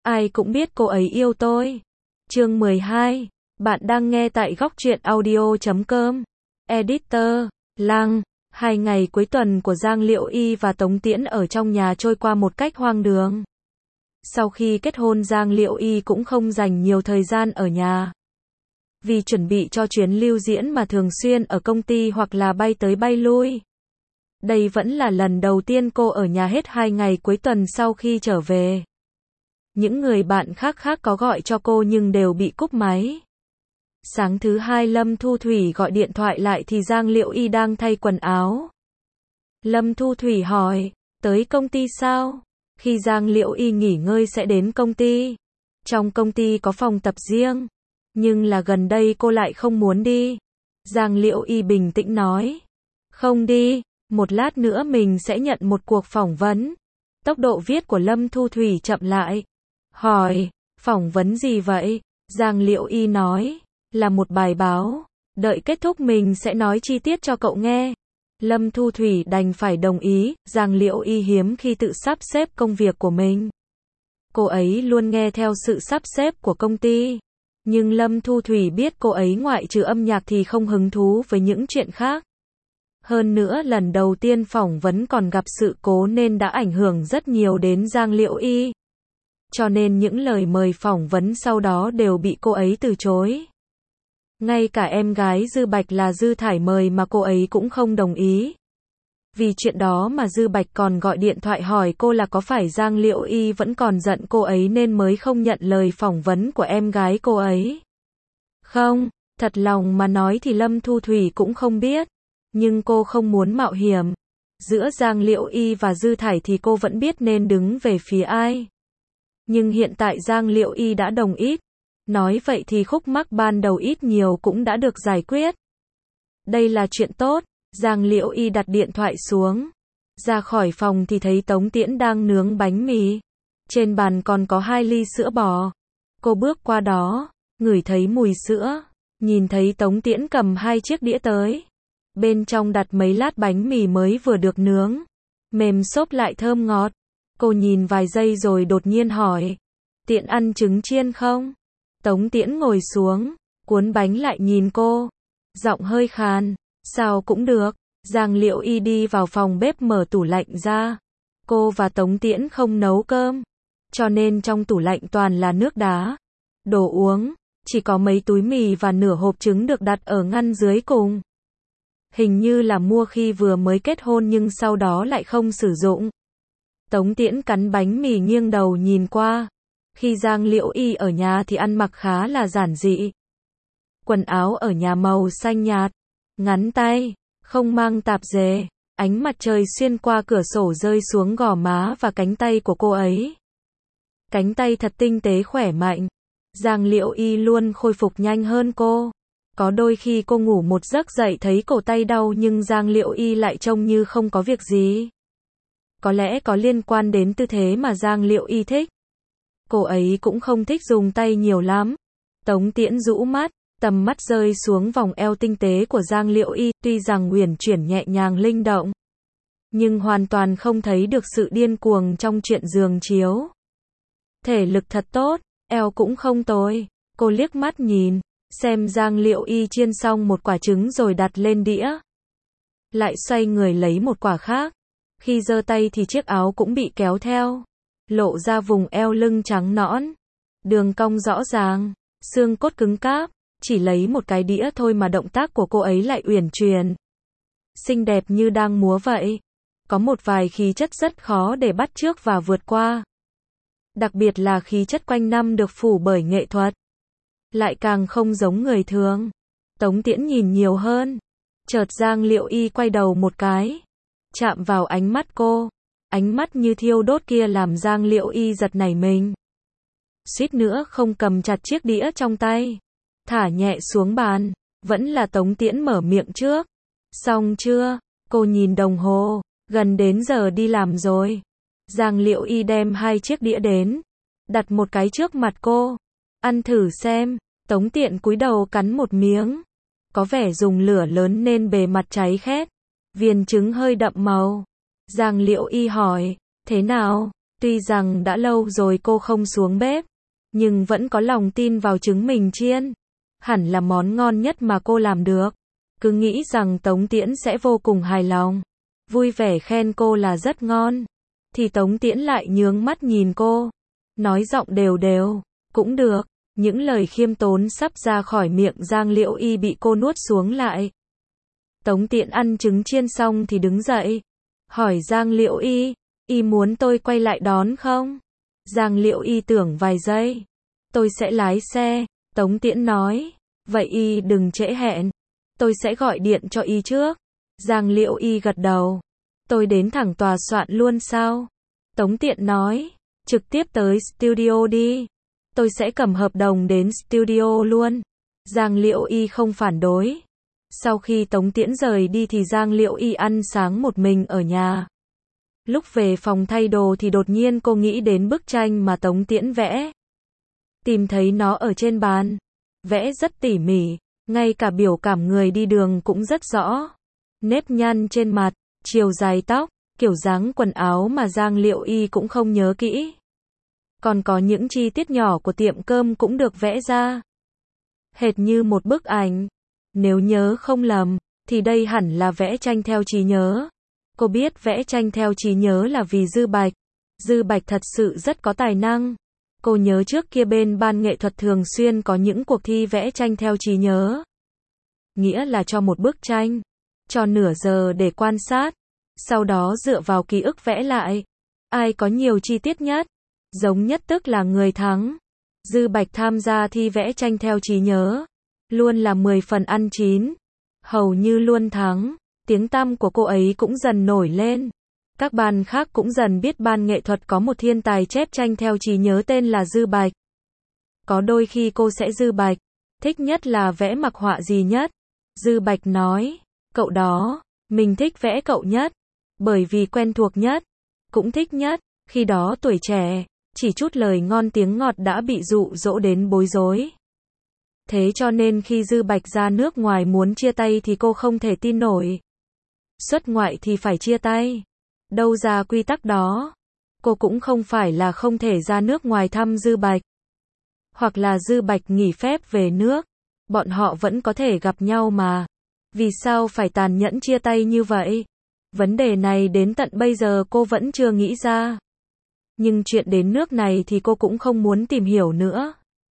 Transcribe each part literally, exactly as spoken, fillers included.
ai cũng biết cô ấy yêu tôi. Chương mười hai. Bạn đang nghe tại góc truyện audio chấm com. Editor, Lăng. Hai ngày cuối tuần của Giang Liễu Y và Tống Tiễn ở trong nhà trôi qua một cách hoang đường. Sau khi kết hôn, Giang Liễu Y cũng không dành nhiều thời gian ở nhà. Vì chuẩn bị cho chuyến lưu diễn mà thường xuyên ở công ty hoặc là bay tới bay lui. Đây vẫn là lần đầu tiên cô ở nhà hết hai ngày cuối tuần sau khi trở về. Những người bạn khác khác có gọi cho cô nhưng đều bị cúp máy. Sáng thứ hai Lâm Thu Thủy gọi điện thoại lại thì Giang Liễu Y đang thay quần áo. Lâm Thu Thủy hỏi, tới công ty sao? Khi Giang Liễu Y nghỉ ngơi sẽ đến công ty. Trong công ty có phòng tập riêng, nhưng là gần đây cô lại không muốn đi. Giang Liễu Y bình tĩnh nói, không đi, một lát nữa mình sẽ nhận một cuộc phỏng vấn. Tốc độ viết của Lâm Thu Thủy chậm lại. Hỏi, phỏng vấn gì vậy? Giang Liễu Y nói, là một bài báo, đợi kết thúc mình sẽ nói chi tiết cho cậu nghe. Lâm Thu Thủy đành phải đồng ý. Giang Liễu Y hiếm khi tự sắp xếp công việc của mình. Cô ấy luôn nghe theo sự sắp xếp của công ty. Nhưng Lâm Thu Thủy biết cô ấy ngoại trừ âm nhạc thì không hứng thú với những chuyện khác. Hơn nữa lần đầu tiên phỏng vấn còn gặp sự cố nên đã ảnh hưởng rất nhiều đến Giang Liễu Y. Cho nên những lời mời phỏng vấn sau đó đều bị cô ấy từ chối. Ngay cả em gái Dư Bạch là Dư Thải mời mà cô ấy cũng không đồng ý. Vì chuyện đó mà Dư Bạch còn gọi điện thoại hỏi cô là có phải Giang Liễu Y vẫn còn giận cô ấy nên mới không nhận lời phỏng vấn của em gái cô ấy. Không, thật lòng mà nói thì Lâm Thu Thủy cũng không biết. Nhưng cô không muốn mạo hiểm. Giữa Giang Liễu Y và Dư Thải thì cô vẫn biết nên đứng về phía ai. Nhưng hiện tại Giang Liễu Y đã đồng ý. Nói vậy thì khúc mắc ban đầu ít nhiều cũng đã được giải quyết. Đây là chuyện tốt. Giang Liễu Y đặt điện thoại xuống. Ra khỏi phòng thì thấy Tống Tiễn đang nướng bánh mì. Trên bàn còn có hai ly sữa bò. Cô bước qua đó, ngửi thấy mùi sữa. Nhìn thấy Tống Tiễn cầm hai chiếc đĩa tới. Bên trong đặt mấy lát bánh mì mới vừa được nướng. Mềm xốp lại thơm ngọt. Cô nhìn vài giây rồi đột nhiên hỏi. Tiện ăn trứng chiên không? Tống Tiễn ngồi xuống, cuốn bánh lại nhìn cô. Giọng hơi khàn. Sao cũng được. Giang Liễu Y đi vào phòng bếp mở tủ lạnh ra. Cô và Tống Tiễn không nấu cơm. Cho nên trong tủ lạnh toàn là nước đá. Đồ uống. Chỉ có mấy túi mì và nửa hộp trứng được đặt ở ngăn dưới cùng. Hình như là mua khi vừa mới kết hôn nhưng sau đó lại không sử dụng. Tống Tiễn cắn bánh mì nghiêng đầu nhìn qua. Khi Giang Liễu Y ở nhà thì ăn mặc khá là giản dị. Quần áo ở nhà màu xanh nhạt, ngắn tay, không mang tạp dề. Ánh mặt trời xuyên qua cửa sổ rơi xuống gò má và cánh tay của cô ấy. Cánh tay thật tinh tế khỏe mạnh. Giang Liễu Y luôn khôi phục nhanh hơn cô. Có đôi khi cô ngủ một giấc dậy thấy cổ tay đau nhưng Giang Liễu Y lại trông như không có việc gì. Có lẽ có liên quan đến tư thế mà Giang Liễu Y thích. Cô ấy cũng không thích dùng tay nhiều lắm. Tống Tiễn rũ mắt, tầm mắt rơi xuống vòng eo tinh tế của Giang Liễu Y, tuy rằng uyển chuyển nhẹ nhàng linh động, nhưng hoàn toàn không thấy được sự điên cuồng trong chuyện giường chiếu. Thể lực thật tốt, eo cũng không tồi. Cô liếc mắt nhìn, xem Giang Liễu Y chiên xong một quả trứng rồi đặt lên đĩa. Lại xoay người lấy một quả khác. Khi giơ tay thì chiếc áo cũng bị kéo theo. Lộ ra vùng eo lưng trắng nõn. Đường cong rõ ràng. Xương cốt cứng cáp. Chỉ lấy một cái đĩa thôi mà động tác của cô ấy lại uyển chuyển. Xinh đẹp như đang múa vậy. Có một vài khí chất rất khó để bắt chước và vượt qua. Đặc biệt là khí chất quanh năm được phủ bởi nghệ thuật. Lại càng không giống người thường. Tống Tiễn nhìn nhiều hơn. Chợt Giang Liễu Y quay đầu một cái. Chạm vào ánh mắt cô. Ánh mắt như thiêu đốt kia làm Giang Liễu Y giật nảy mình. Suýt nữa không cầm chặt chiếc đĩa trong tay. Thả nhẹ xuống bàn. Vẫn là Tống Tiễn mở miệng trước. Xong chưa? Cô nhìn đồng hồ. Gần đến giờ đi làm rồi. Giang Liễu Y đem hai chiếc đĩa đến. Đặt một cái trước mặt cô. Ăn thử xem. Tống Tiễn cúi đầu cắn một miếng. Có vẻ dùng lửa lớn nên bề mặt cháy khét. Viên trứng hơi đậm màu. Giang Liễu Y hỏi, thế nào? Tuy rằng đã lâu rồi cô không xuống bếp, nhưng vẫn có lòng tin vào trứng mình chiên. Hẳn là món ngon nhất mà cô làm được. Cứ nghĩ rằng Tống Tiễn sẽ vô cùng hài lòng, vui vẻ khen cô là rất ngon. Thì Tống Tiễn lại nhướng mắt nhìn cô, nói giọng đều đều, cũng được. Những lời khiêm tốn sắp ra khỏi miệng Giang Liễu Y bị cô nuốt xuống lại. Tống Tiễn ăn trứng chiên xong thì đứng dậy, hỏi Giang Liễu Y, Y muốn tôi quay lại đón không? Giang Liễu Y tưởng vài giây, tôi sẽ lái xe. Tống Tiễn nói, vậy Y đừng trễ hẹn, tôi sẽ gọi điện cho Y trước. Giang Liễu Y gật đầu, tôi đến thẳng tòa soạn luôn sao? Tống Tiễn nói, trực tiếp tới studio đi, tôi sẽ cầm hợp đồng đến studio luôn. Giang Liễu Y không phản đối. Sau khi Tống Tiễn rời đi thì Giang Liễu Y ăn sáng một mình ở nhà. Lúc về phòng thay đồ thì đột nhiên cô nghĩ đến bức tranh mà Tống Tiễn vẽ. Tìm thấy nó ở trên bàn. Vẽ rất tỉ mỉ, ngay cả biểu cảm người đi đường cũng rất rõ. Nếp nhăn trên mặt, chiều dài tóc, kiểu dáng quần áo mà Giang Liễu Y cũng không nhớ kỹ. Còn có những chi tiết nhỏ của tiệm cơm cũng được vẽ ra. Hệt như một bức ảnh. Nếu nhớ không lầm, thì đây hẳn là vẽ tranh theo trí nhớ. Cô biết vẽ tranh theo trí nhớ là vì Dư Bạch. Dư Bạch thật sự rất có tài năng. Cô nhớ trước kia bên ban nghệ thuật thường xuyên có những cuộc thi vẽ tranh theo trí nhớ. Nghĩa là cho một bức tranh, cho nửa giờ để quan sát, sau đó dựa vào ký ức vẽ lại. Ai có nhiều chi tiết nhất, giống nhất tức là người thắng. Dư Bạch tham gia thi vẽ tranh theo trí nhớ, luôn là mười phần ăn chín, hầu như luôn thắng. Tiếng tăm của cô ấy cũng dần nổi lên. Các ban khác cũng dần biết ban nghệ thuật có một thiên tài chép tranh theo trí nhớ tên là Dư Bạch. Có đôi khi cô sẽ Dư Bạch, thích nhất là vẽ mặc họa gì nhất? Dư Bạch nói, cậu đó, mình thích vẽ cậu nhất, bởi vì quen thuộc nhất, cũng thích nhất. Khi đó tuổi trẻ, chỉ chút lời ngon tiếng ngọt đã bị dụ dỗ đến bối rối. Thế cho nên khi Dư Bạch ra nước ngoài muốn chia tay thì cô không thể tin nổi. Xuất ngoại thì phải chia tay. Đâu ra quy tắc đó. Cô cũng không phải là không thể ra nước ngoài thăm Dư Bạch. Hoặc là Dư Bạch nghỉ phép về nước. Bọn họ vẫn có thể gặp nhau mà. Vì sao phải tàn nhẫn chia tay như vậy? Vấn đề này đến tận bây giờ cô vẫn chưa nghĩ ra. Nhưng chuyện đến nước này thì cô cũng không muốn tìm hiểu nữa.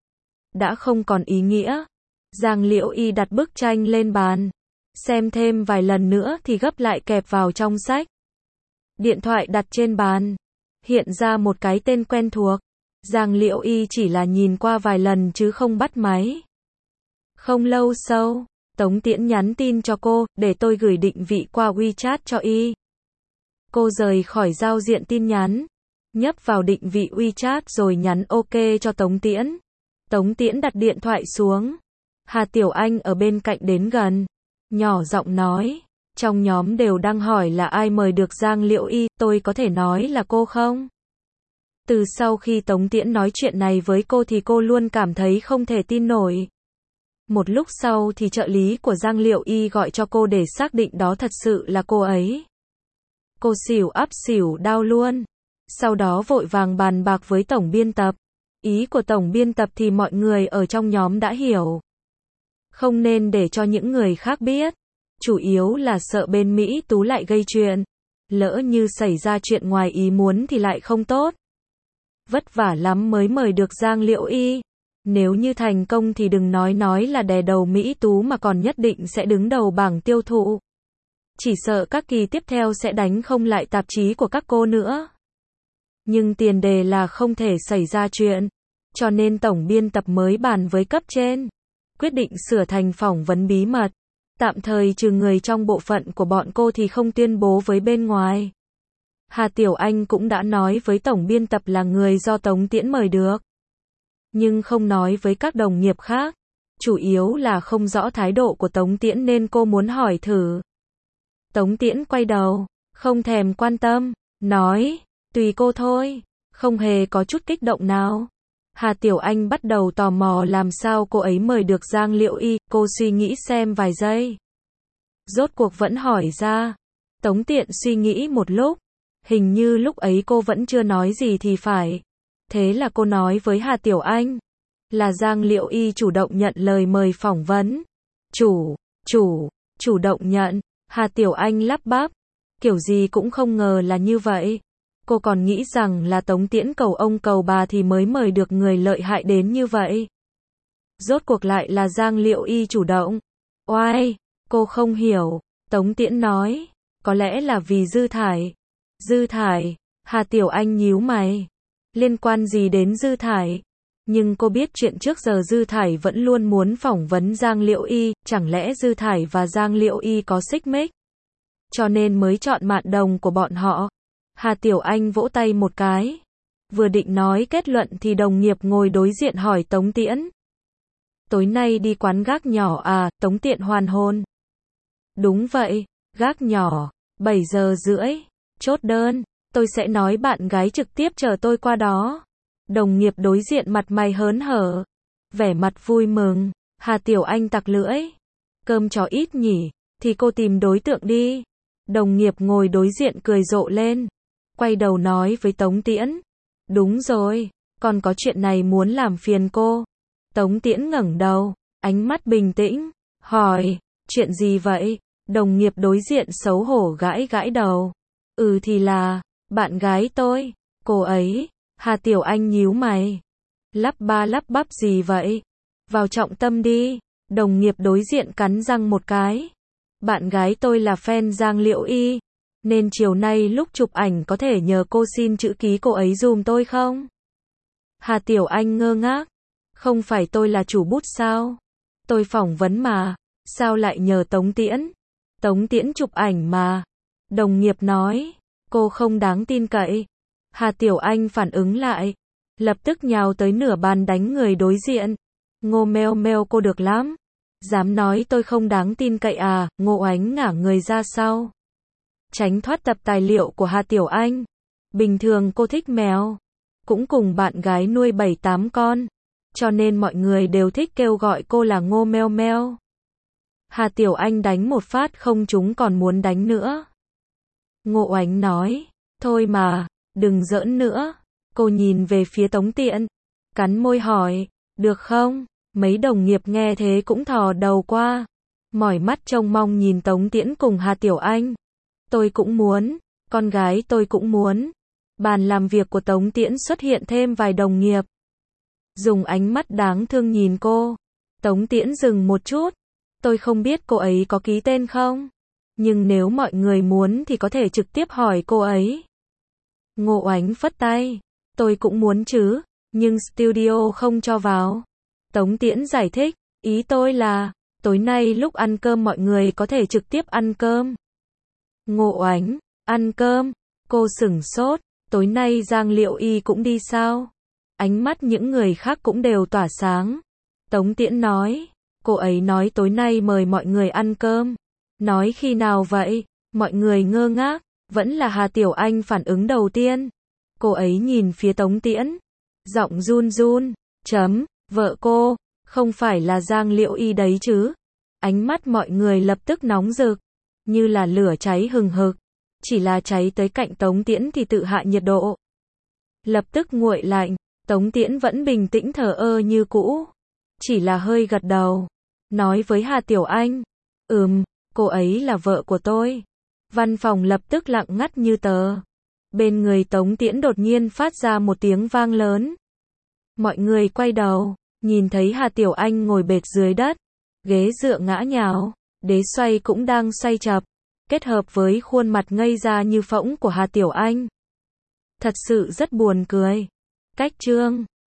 Đã không còn ý nghĩa. Giang Liễu Y đặt bức tranh lên bàn. Xem thêm vài lần nữa thì gấp lại kẹp vào trong sách. Điện thoại đặt trên bàn. Hiện ra một cái tên quen thuộc. Giang Liễu Y chỉ là nhìn qua vài lần chứ không bắt máy. Không lâu sau, Tống Tiễn nhắn tin cho cô, để tôi gửi định vị qua WeChat cho Y. Cô rời khỏi giao diện tin nhắn, nhấp vào định vị WeChat rồi nhắn OK cho Tống Tiễn. Tống Tiễn đặt điện thoại xuống. Hà Tiểu Anh ở bên cạnh đến gần, nhỏ giọng nói, trong nhóm đều đang hỏi là ai mời được Giang Liễu Y, tôi có thể nói là cô không? Từ sau khi Tống Tiễn nói chuyện này với cô thì cô luôn cảm thấy không thể tin nổi. Một lúc sau thì trợ lý của Giang Liễu Y gọi cho cô để xác định đó thật sự là cô ấy. Cô xỉu ắp xỉu đau luôn. Sau đó vội vàng bàn bạc với tổng biên tập. Ý của tổng biên tập thì mọi người ở trong nhóm đã hiểu. Không nên để cho những người khác biết. Chủ yếu là sợ bên Mỹ Tú lại gây chuyện. Lỡ như xảy ra chuyện ngoài ý muốn thì lại không tốt. Vất vả lắm mới mời được Giang Liễu Y. Nếu như thành công thì đừng nói nói là đè đầu Mỹ Tú mà còn nhất định sẽ đứng đầu bảng tiêu thụ. Chỉ sợ các kỳ tiếp theo sẽ đánh không lại tạp chí của các cô nữa. Nhưng tiền đề là không thể xảy ra chuyện. Cho nên tổng biên tập mới bàn với cấp trên. Quyết định sửa thành phỏng vấn bí mật. Tạm thời trừ người trong bộ phận của bọn cô thì không tuyên bố với bên ngoài. Hà Tiểu Anh cũng đã nói với tổng biên tập là người do Tống Tiễn mời được. Nhưng không nói với các đồng nghiệp khác. Chủ yếu là không rõ thái độ của Tống Tiễn nên cô muốn hỏi thử. Tống Tiễn quay đầu, không thèm quan tâm, nói, tùy cô thôi, không hề có chút kích động nào. Hà Tiểu Anh bắt đầu tò mò làm sao cô ấy mời được Giang Liễu Y, cô suy nghĩ xem vài giây. Rốt cuộc vẫn hỏi ra. Tống Tiễn suy nghĩ một lúc, Hình như lúc ấy cô vẫn chưa nói gì thì phải. Thế là cô nói với Hà Tiểu Anh. Là Giang Liệu Y chủ động nhận lời mời phỏng vấn. Chủ, chủ, chủ động nhận. Hà Tiểu Anh lắp bắp. Kiểu gì cũng không ngờ là như vậy. Cô còn nghĩ rằng là Tống Tiễn cầu ông cầu bà thì mới mời được người lợi hại đến như vậy. Rốt cuộc lại là Giang Liệu Y chủ động. Oai, cô không hiểu. Tống Tiễn nói. Có lẽ là vì Dư Thải. Dư Thải, Hà Tiểu Anh nhíu mày. Liên quan gì đến Dư Thải? Nhưng cô biết chuyện trước giờ Dư Thải vẫn luôn muốn phỏng vấn Giang Liệu Y, chẳng lẽ Dư Thải và Giang Liệu Y có xích mích? Cho nên mới chọn Mạn Đồng của bọn họ. Hà Tiểu Anh vỗ tay một cái. Vừa định nói kết luận thì đồng nghiệp ngồi đối diện hỏi Tống Tiễn. Tối nay đi quán gác nhỏ à, Tống Tiễn hoàn hôn. Đúng vậy, gác nhỏ, bảy giờ rưỡi, chốt đơn, tôi sẽ nói bạn gái trực tiếp chờ tôi qua đó. Đồng nghiệp đối diện mặt mày hớn hở, vẻ mặt vui mừng. Hà Tiểu Anh tặc lưỡi. Cơm chó ít nhỉ, thì cô tìm đối tượng đi. Đồng nghiệp ngồi đối diện cười rộ lên. Quay đầu nói với Tống Tiễn. Đúng rồi, còn có chuyện này muốn làm phiền cô. Tống Tiễn ngẩng đầu, ánh mắt bình tĩnh, hỏi, chuyện gì vậy? Đồng nghiệp đối diện xấu hổ gãi gãi đầu. Ừ thì là, bạn gái tôi, cô ấy. Hà Tiểu Anh nhíu mày. Lắp ba lắp bắp gì vậy? Vào trọng tâm đi. Đồng nghiệp đối diện cắn răng một cái. Bạn gái tôi là fan Giang Liệu Y. Nên chiều nay lúc chụp ảnh có thể nhờ cô xin chữ ký cô ấy dùm tôi không? Hà Tiểu Anh ngơ ngác. Không phải tôi là chủ bút sao? Tôi phỏng vấn mà. Sao lại nhờ Tống Tiễn? Tống Tiễn chụp ảnh mà. Đồng nghiệp nói. Cô không đáng tin cậy. Hà Tiểu Anh phản ứng lại. Lập tức nhào tới nửa bàn đánh người đối diện. Ngô meo meo cô được lắm. Dám nói tôi không đáng tin cậy à? Ngô Oánh ngả người ra sau. Tránh thoát tập tài liệu của Hà Tiểu Anh. Bình thường cô thích mèo. Cũng cùng bạn gái nuôi bảy tám con. Cho nên mọi người đều thích kêu gọi cô là Ngô meo meo. Hà Tiểu Anh đánh một phát không trúng còn muốn đánh nữa. Ngô Oánh nói. Thôi mà, đừng giỡn nữa. Cô nhìn về phía Tống Tiễn. Cắn môi hỏi. Được không? Mấy đồng nghiệp nghe thế cũng thò đầu qua. Mỏi mắt trông mong nhìn Tống Tiễn cùng Hà Tiểu Anh. Tôi cũng muốn. Con gái tôi cũng muốn. Bàn làm việc của Tống Tiễn xuất hiện thêm vài đồng nghiệp. Dùng ánh mắt đáng thương nhìn cô. Tống Tiễn dừng một chút. Tôi không biết cô ấy có ký tên không? Nhưng nếu mọi người muốn thì có thể trực tiếp hỏi cô ấy. Ngô Oánh phất tay. Tôi cũng muốn chứ. Nhưng studio không cho vào. Tống Tiễn giải thích. Ý tôi là, tối nay lúc ăn cơm mọi người có thể trực tiếp ăn cơm. Ngô Oánh, ăn cơm. Cô sửng sốt. Tối nay Giang Liệu Y cũng đi sao? Ánh mắt những người khác cũng đều tỏa sáng. Tống Tiễn nói. Cô ấy nói tối nay mời mọi người ăn cơm. Nói khi nào vậy? Mọi người ngơ ngác. Vẫn là Hà Tiểu Anh phản ứng đầu tiên. Cô ấy nhìn phía Tống Tiễn. Giọng run run. Chấm, vợ cô. Không phải là Giang Liệu Y đấy chứ? Ánh mắt mọi người lập tức nóng rực. Như là lửa cháy hừng hực. Chỉ là cháy tới cạnh Tống Tiễn thì tự hạ nhiệt độ. Lập tức nguội lạnh. Tống Tiễn vẫn bình tĩnh thờ ơ như cũ. Chỉ là hơi gật đầu. Nói với Hà Tiểu Anh. Ừm, cô ấy là vợ của tôi. Văn phòng lập tức lặng ngắt như tờ. Bên người Tống Tiễn đột nhiên phát ra một tiếng vang lớn. Mọi người quay đầu. Nhìn thấy Hà Tiểu Anh ngồi bệt dưới đất. Ghế dựa ngã nhào. Đế xoay cũng đang xoay chập. Kết hợp với khuôn mặt ngây ra như phỗng của Hà Tiểu Anh. Thật sự rất buồn cười. Cách chương